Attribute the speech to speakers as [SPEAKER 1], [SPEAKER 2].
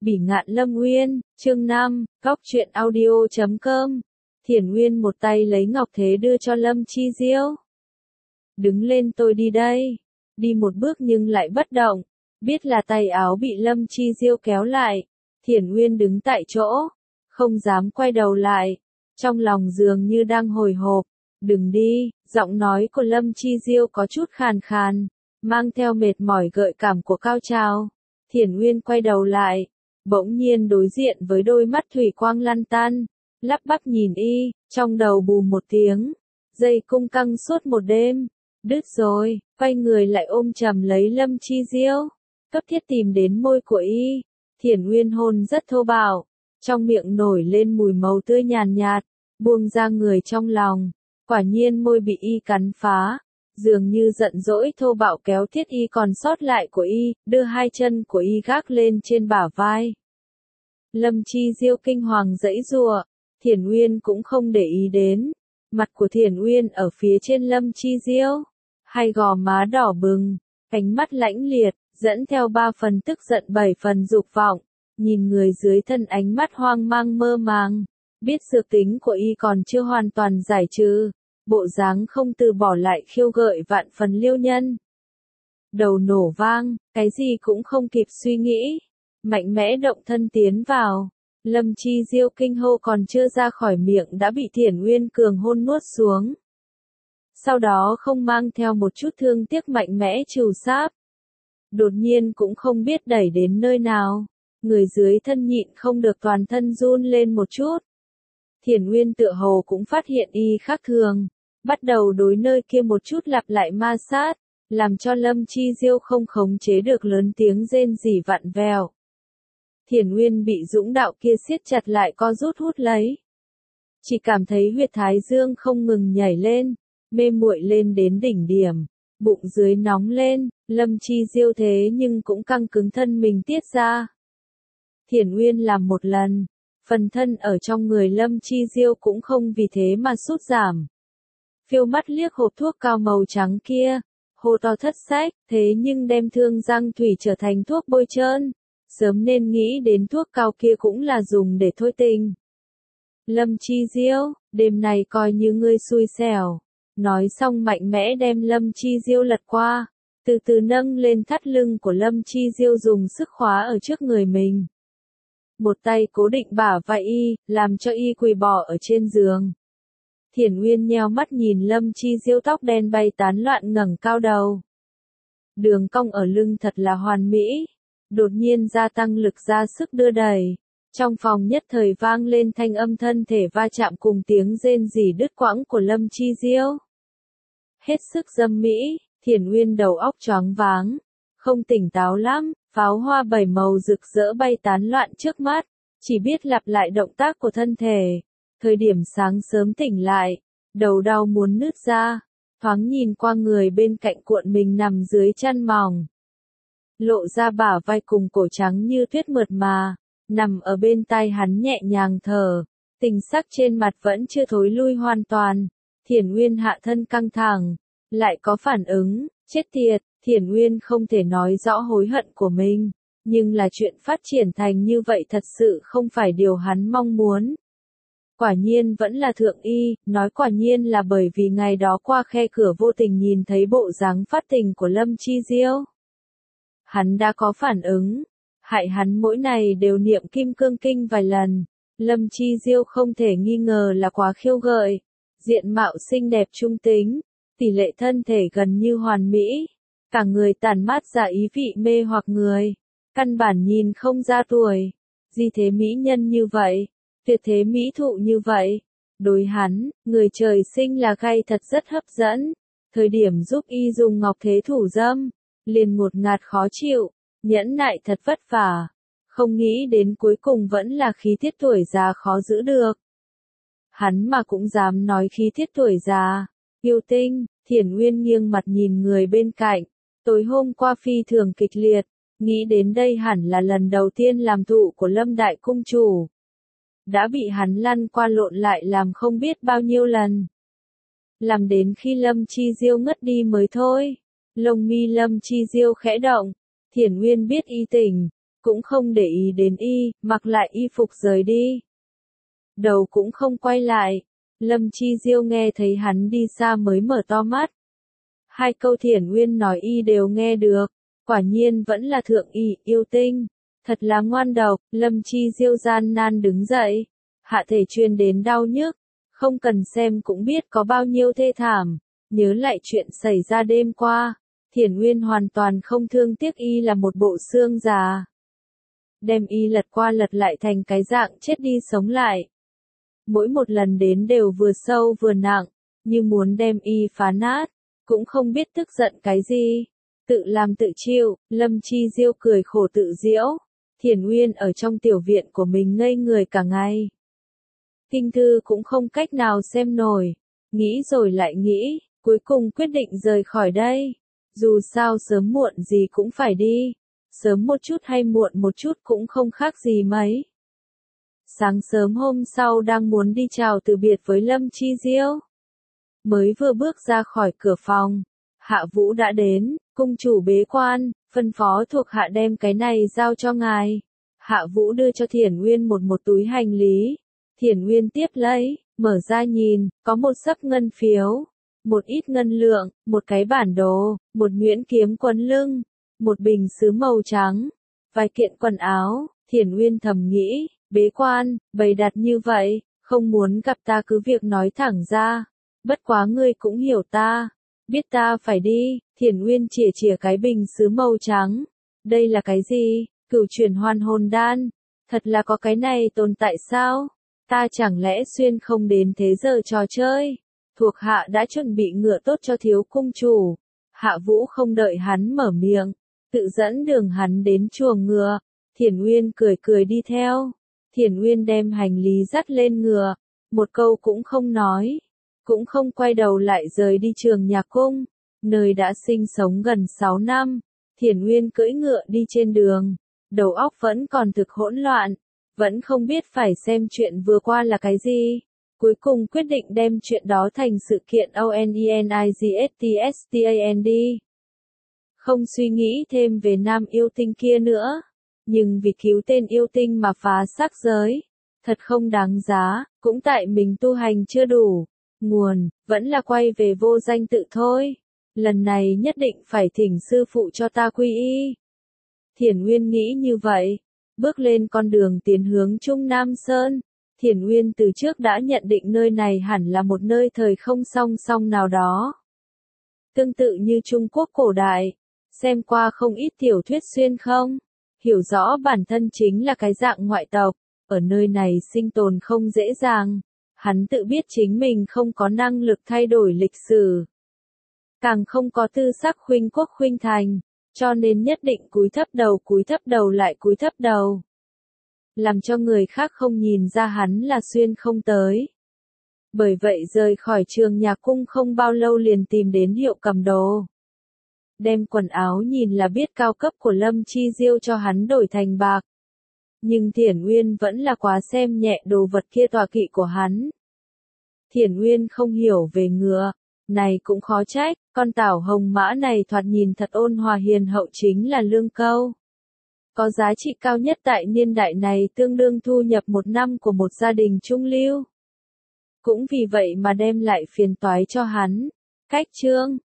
[SPEAKER 1] Bỉ ngạn Lâm Uyên, chương 5, góc truyện audio.com. Thiển Uyên một tay lấy ngọc thế đưa cho Lâm Chi Diêu. Đứng lên, tôi đi đây. Đi một bước nhưng lại bất động. Biết là tay áo bị Lâm Chi Diêu kéo lại. Thiển Uyên đứng tại chỗ, không dám quay đầu lại. Trong lòng dường như đang hồi hộp. Đừng đi, giọng nói của Lâm Chi Diêu có chút khàn khàn, mang theo mệt mỏi gợi cảm của cao trào. Thiển Uyên quay đầu lại, bỗng nhiên đối diện với đôi mắt thủy quang lăn tăn, lắp bắp nhìn y, trong đầu bù một tiếng, dây cung căng suốt một đêm, đứt rồi, quay người lại ôm chầm lấy Lâm Chi Diêu, cấp thiết tìm đến môi của y. Thiển Uyên hôn rất thô bạo, trong miệng nổi lên mùi màu tươi nhàn nhạt, buông ra người trong lòng, quả nhiên môi bị y cắn phá. Dường như giận dỗi thô bạo kéo thiết y còn sót lại của y, đưa hai chân của y gác lên trên bả vai. Lâm Chi Diêu kinh hoàng giãy giụa, Thiển Uyên cũng không để ý đến. Mặt của Thiển Uyên ở phía trên Lâm Chi Diêu, hai gò má đỏ bừng, ánh mắt lãnh liệt, dẫn theo 3 phần tức giận 7 phần dục vọng, nhìn người dưới thân ánh mắt hoang mang mơ màng, biết dược tính của y còn chưa hoàn toàn giải trừ. Bộ dáng không từ bỏ lại khiêu gợi vạn phần liêu nhân. Đầu nổ vang, cái gì cũng không kịp suy nghĩ. Mạnh mẽ động thân tiến vào. Lâm Chi Diêu kinh hô còn chưa ra khỏi miệng đã bị Thiển Uyên cường hôn nuốt xuống. Sau đó không mang theo một chút thương tiếc mạnh mẽ trù sáp. Đột nhiên cũng không biết đẩy đến nơi nào. Người dưới thân nhịn không được toàn thân run lên một chút. Thiển Uyên tựa hồ cũng phát hiện y khác thường, bắt đầu đối nơi kia một chút lặp lại ma sát, làm cho Lâm Chi Diêu không khống chế được lớn tiếng rên rỉ vặn vẹo. Thiển Uyên bị dũng đạo kia siết chặt lại co rút hút lấy. Chỉ cảm thấy huyệt thái dương không ngừng nhảy lên, mê muội lên đến đỉnh điểm, bụng dưới nóng lên, Lâm Chi Diêu thế nhưng cũng căng cứng thân mình tiết ra. Thiển Uyên làm một lần. Phần thân ở trong người Lâm Chi Diêu cũng không vì thế mà sút giảm. Phiêu mắt liếc hộp thuốc cao màu trắng kia, hô to thất sách, thế nhưng đem thương giang thủy trở thành thuốc bôi trơn. Sớm nên nghĩ đến thuốc cao kia cũng là dùng để thôi tình. Lâm Chi Diêu, đêm này coi như ngươi xui xẻo. Nói xong mạnh mẽ đem Lâm Chi Diêu lật qua, từ từ nâng lên thắt lưng của Lâm Chi Diêu dùng sức khóa ở trước người mình. Một tay cố định bả vai y, làm cho y quỳ bò ở trên giường. Thiển Uyên nheo mắt nhìn Lâm Chi Diêu tóc đen bay tán loạn ngẩng cao đầu. Đường cong ở lưng thật là hoàn mỹ. Đột nhiên gia tăng lực ra sức đưa đẩy. Trong phòng nhất thời vang lên thanh âm thân thể va chạm cùng tiếng rên rỉ đứt quãng của Lâm Chi Diêu. Hết sức dâm mỹ, Thiển Uyên đầu óc choáng váng, không tỉnh táo lắm. Pháo hoa 7 màu rực rỡ bay tán loạn trước mắt, chỉ biết lặp lại động tác của thân thể. Thời điểm sáng sớm tỉnh lại, đầu đau muốn nứt ra, thoáng nhìn qua người bên cạnh cuộn mình nằm dưới chăn mỏng. Lộ ra bả vai cùng cổ trắng như tuyết mượt mà, nằm ở bên tai hắn nhẹ nhàng thở, tình sắc trên mặt vẫn chưa thối lui hoàn toàn. Thiển Uyên hạ thân căng thẳng, lại có phản ứng, chết tiệt. Thiển Uyên không thể nói rõ hối hận của mình, nhưng là chuyện phát triển thành như vậy thật sự không phải điều hắn mong muốn. Quả nhiên vẫn là thượng y, nói quả nhiên là bởi vì ngày đó qua khe cửa vô tình nhìn thấy bộ dáng phát tình của Lâm Chi Diêu. Hắn đã có phản ứng, hại hắn mỗi ngày đều niệm kim cương kinh vài lần. Lâm Chi Diêu không thể nghi ngờ là quá khiêu gợi, diện mạo xinh đẹp trung tính, tỷ lệ thân thể gần như hoàn mỹ. Cả người tản mát ra ý vị mê hoặc người, căn bản nhìn không ra tuổi. Di thế mỹ nhân như vậy, tuyệt thế mỹ thụ như vậy, đối hắn, người trời sinh là gay thật rất hấp dẫn. Thời điểm giúp y dùng ngọc thế thủ dâm, liền ngột ngạt khó chịu, nhẫn nại thật vất vả, không nghĩ đến cuối cùng vẫn là khí tiết tuổi già khó giữ được. Hắn mà cũng dám nói khí tiết tuổi già, yêu tinh. Thiển Uyên nghiêng mặt nhìn người bên cạnh. Tối hôm qua phi thường kịch liệt, nghĩ đến đây hẳn là lần đầu tiên làm thụ của Lâm Đại Cung Chủ. Đã bị hắn lăn qua lộn lại làm không biết bao nhiêu lần. Làm đến khi Lâm Chi Diêu ngất đi mới thôi. Lông mi Lâm Chi Diêu khẽ động, Thiển Uyên biết y tỉnh, cũng không để ý đến y, mặc lại y phục rời đi. Đầu cũng không quay lại. Lâm Chi Diêu nghe thấy hắn đi xa mới mở to mắt. Hai câu Thiển Uyên nói y đều nghe được, quả nhiên vẫn là thượng y, yêu tinh. Thật là ngoan độc. Lâm Chi Diêu gian nan đứng dậy, hạ thể truyền đến đau nhức, không cần xem cũng biết có bao nhiêu thê thảm. Nhớ lại chuyện xảy ra đêm qua, Thiển Uyên hoàn toàn không thương tiếc y là một bộ xương già. Đem y lật qua lật lại thành cái dạng chết đi sống lại. Mỗi một lần đến đều vừa sâu vừa nặng, như muốn đem y phá nát, cũng không biết tức giận cái gì. Tự làm tự chịu. Lâm Chi Diêu cười khổ tự giễu. Thiển Uyên ở trong tiểu viện của mình ngây người cả ngày. Kinh thư cũng không cách nào xem nổi. Nghĩ rồi lại nghĩ, cuối cùng quyết định rời khỏi đây. Dù sao sớm muộn gì cũng phải đi. Sớm một chút hay muộn một chút cũng không khác gì mấy. Sáng sớm hôm sau đang muốn đi chào từ biệt với Lâm Chi Diêu. Mới vừa bước ra khỏi cửa phòng, Hạ Vũ đã đến. Cung chủ bế quan, phân phó thuộc hạ đem cái này giao cho ngài. Hạ Vũ đưa cho Thiển Uyên một túi hành lý. Thiển Uyên tiếp lấy, mở ra nhìn, có một xấp ngân phiếu, một ít ngân lượng, một cái bản đồ, một nhuyễn kiếm quấn lưng, một bình sứ màu trắng, vài kiện quần áo. Thiển Uyên thầm nghĩ, bế quan, bày đặt như vậy, không muốn gặp ta cứ việc nói thẳng ra. Bất quá ngươi cũng hiểu ta, biết ta phải đi. Thiển Uyên chìa chìa cái bình sứ màu trắng. Đây là cái gì? Cửu chuyển hoàn hồn đan. Thật là có cái này tồn tại sao? Ta chẳng lẽ xuyên không đến thế giờ trò chơi? Thuộc hạ đã chuẩn bị ngựa tốt cho thiếu cung chủ. Hạ Vũ không đợi hắn mở miệng, tự dẫn đường hắn đến chuồng ngựa. Thiển Uyên cười cười đi theo. Thiển Uyên đem hành lý dắt lên ngựa, một câu cũng không nói, cũng không quay đầu lại rời đi Trường Nhạc Cung, nơi đã sinh sống gần 6 năm. Thiển Uyên cưỡi ngựa đi trên đường, đầu óc vẫn còn thực hỗn loạn, vẫn không biết phải xem chuyện vừa qua là cái gì. Cuối cùng quyết định đem chuyện đó thành sự kiện ONENIGSTSTAND. Không suy nghĩ thêm về nam yêu tinh kia nữa. Nhưng vì cứu tên yêu tinh mà phá xác giới, thật không đáng giá, cũng tại mình tu hành chưa đủ. Nguồn, vẫn là quay về vô danh tự thôi. Lần này nhất định phải thỉnh sư phụ cho ta quy y. Thiển Uyên nghĩ như vậy, bước lên con đường tiến hướng Trung Nam Sơn. Thiển Uyên từ trước đã nhận định nơi này hẳn là một nơi thời không song song nào đó. Tương tự như Trung Quốc cổ đại, xem qua không ít tiểu thuyết xuyên không? Hiểu rõ bản thân chính là cái dạng ngoại tộc, ở nơi này sinh tồn không dễ dàng. Hắn tự biết chính mình không có năng lực thay đổi lịch sử, càng không có tư sắc khuynh quốc khuynh thành, cho nên nhất định cúi thấp đầu lại cúi thấp đầu. Làm cho người khác không nhìn ra hắn là xuyên không tới. Bởi vậy rời khỏi Trường Nhạc Cung không bao lâu liền tìm đến hiệu cầm đồ. Đem quần áo nhìn là biết cao cấp của Lâm Chi Diêu cho hắn đổi thành bạc. Nhưng Thiển Uyên vẫn là quá xem nhẹ đồ vật kia tọa kỵ của hắn. Thiển Uyên không hiểu về ngựa, này cũng khó trách, con tảo hồng mã này thoạt nhìn thật ôn hòa hiền hậu chính là lương câu. Có giá trị cao nhất tại niên đại này tương đương thu nhập một năm của một gia đình trung lưu. Cũng vì vậy mà đem lại phiền toái cho hắn. Cách chương